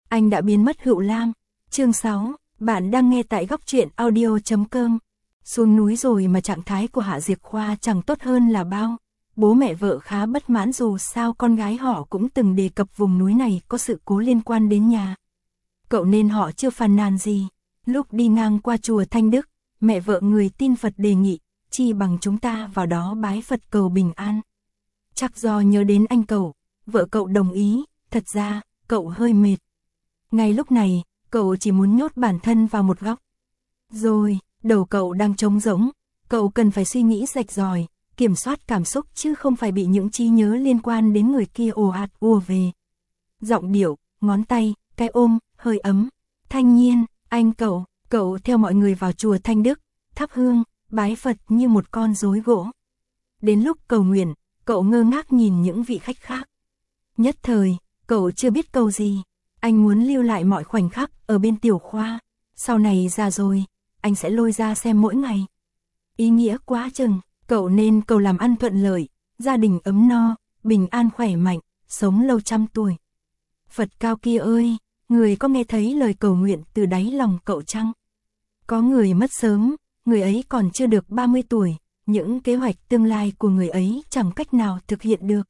Anh đã biến mất Hữu Lam. Chương 6, bạn đang nghe tại góc truyện audio.com. Xuống núi rồi mà trạng thái của Hạ Diệp Khoa chẳng tốt hơn là bao. Bố mẹ vợ khá bất mãn dù sao con gái họ cũng từng đề cập vùng núi này có sự cố liên quan đến nhà cậu nên họ chưa phàn nàn gì. Lúc đi ngang qua chùa Thanh Đức, mẹ vợ người tin Phật đề nghị, chi bằng chúng ta vào đó bái Phật cầu bình an. Chắc do nhớ đến anh cậu, vợ cậu đồng ý, thật ra, cậu hơi mệt. Ngay lúc này, cậu chỉ muốn nhốt bản thân vào một góc. Rồi, đầu cậu đang trống rỗng, cậu cần phải suy nghĩ rạch ròi, kiểm soát cảm xúc chứ không phải bị những trí nhớ liên quan đến người kia ồ ạt ùa về. Giọng điệu, ngón tay, cái ôm, hơi ấm. Thanh Nhiên, anh cậu theo mọi người vào chùa Thanh Đức, thắp hương, bái Phật như một con rối gỗ. Đến lúc cầu nguyện, cậu ngơ ngác nhìn những vị khách khác. Nhất thời, cậu chưa biết câu gì. Anh muốn lưu lại mọi khoảnh khắc ở bên Tiểu Khoa. Sau này già rồi, anh sẽ lôi ra xem mỗi ngày. Ý nghĩa quá chừng, cậu nên cầu làm ăn thuận lợi, gia đình ấm no, bình an khỏe mạnh, sống lâu trăm tuổi. Phật cao kia ơi, người có nghe thấy lời cầu nguyện từ đáy lòng cậu chăng? Có người mất sớm, người ấy còn chưa được 30 tuổi, những kế hoạch tương lai của người ấy chẳng cách nào thực hiện được.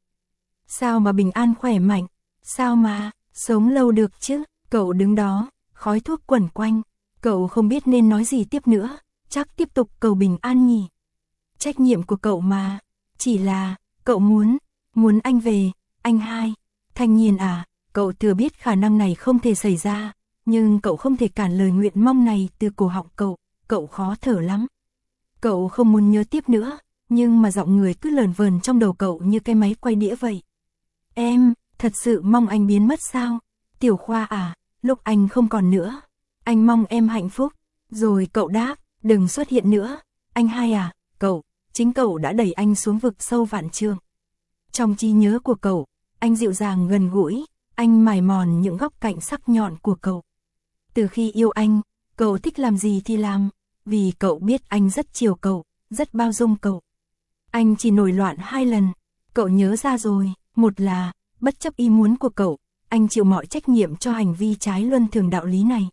Sao mà bình an khỏe mạnh, sao mà sống lâu được chứ? Cậu đứng đó, khói thuốc quẩn quanh, cậu không biết nên nói gì tiếp nữa, chắc tiếp tục cầu bình an nhỉ. Trách nhiệm của cậu mà, chỉ là, cậu muốn anh về, anh hai. Thanh Nhiên à, cậu thừa biết khả năng này không thể xảy ra, nhưng cậu không thể cản lời nguyện mong này từ cổ họng cậu khó thở lắm. Cậu không muốn nhớ tiếp nữa, nhưng mà giọng người cứ lờn vờn trong đầu cậu như cái máy quay đĩa vậy. Em, thật sự mong anh biến mất sao? Tiểu Khoa à, lúc anh không còn nữa, anh mong em hạnh phúc. Rồi cậu đáp, đừng xuất hiện nữa. Anh hai à, chính cậu đã đẩy anh xuống vực sâu vạn trượng. Trong trí nhớ của cậu, anh dịu dàng gần gũi, anh mài mòn những góc cạnh sắc nhọn của cậu. Từ khi yêu anh, cậu thích làm gì thì làm, vì cậu biết anh rất chiều cậu, rất bao dung cậu. Anh chỉ nổi loạn 2 lần, cậu nhớ ra rồi, một là, bất chấp ý muốn của cậu, anh chịu mọi trách nhiệm cho hành vi trái luân thường đạo lý này.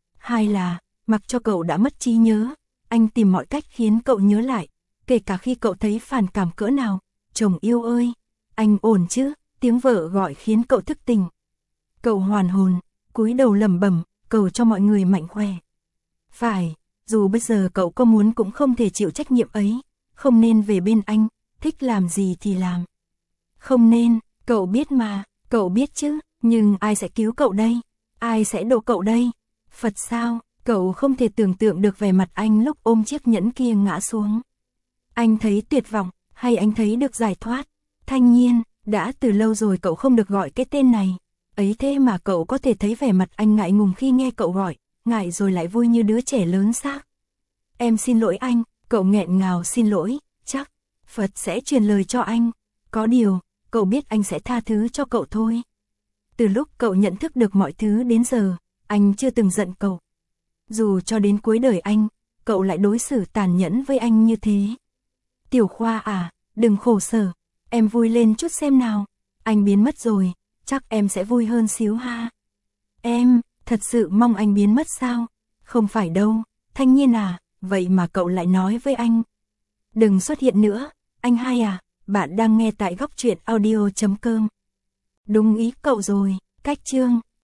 2 là, mặc cho cậu đã mất trí nhớ, anh tìm mọi cách khiến cậu nhớ lại, kể cả khi cậu thấy phản cảm cỡ nào. Chồng yêu ơi, anh ổn chứ? Tiếng vợ gọi khiến cậu thức tỉnh. Cậu hoàn hồn, cúi đầu lẩm bẩm, cầu cho mọi người mạnh khỏe. Phải, dù bây giờ cậu có muốn cũng không thể chịu trách nhiệm ấy, không nên về bên anh, thích làm gì thì làm. Không nên, cậu biết mà, cậu biết chứ, nhưng ai sẽ cứu cậu đây? Ai sẽ độ cậu đây? Phật sao? Cậu không thể tưởng tượng được vẻ mặt anh lúc ôm chiếc nhẫn kia ngã xuống. Anh thấy tuyệt vọng, hay anh thấy được giải thoát? Thanh Nhiên, đã từ lâu rồi cậu không được gọi cái tên này. Ấy thế mà cậu có thể thấy vẻ mặt anh ngại ngùng khi nghe cậu gọi, ngại rồi lại vui như đứa trẻ lớn xác. Em xin lỗi anh, cậu nghẹn ngào xin lỗi, chắc Phật sẽ truyền lời cho anh. Có điều, cậu biết anh sẽ tha thứ cho cậu thôi. Từ lúc cậu nhận thức được mọi thứ đến giờ, anh chưa từng giận cậu. Dù cho đến cuối đời anh, cậu lại đối xử tàn nhẫn với anh như thế. Tiểu Khoa à, đừng khổ sở, em vui lên chút xem nào. Anh biến mất rồi, chắc em sẽ vui hơn xíu ha. Em, thật sự mong anh biến mất sao? Không phải đâu, Thanh Nhiên à, vậy mà cậu lại nói với anh. Đừng xuất hiện nữa, anh hai à, bạn đang nghe tại góc truyện audio.com. Đúng ý cậu rồi, cách chương.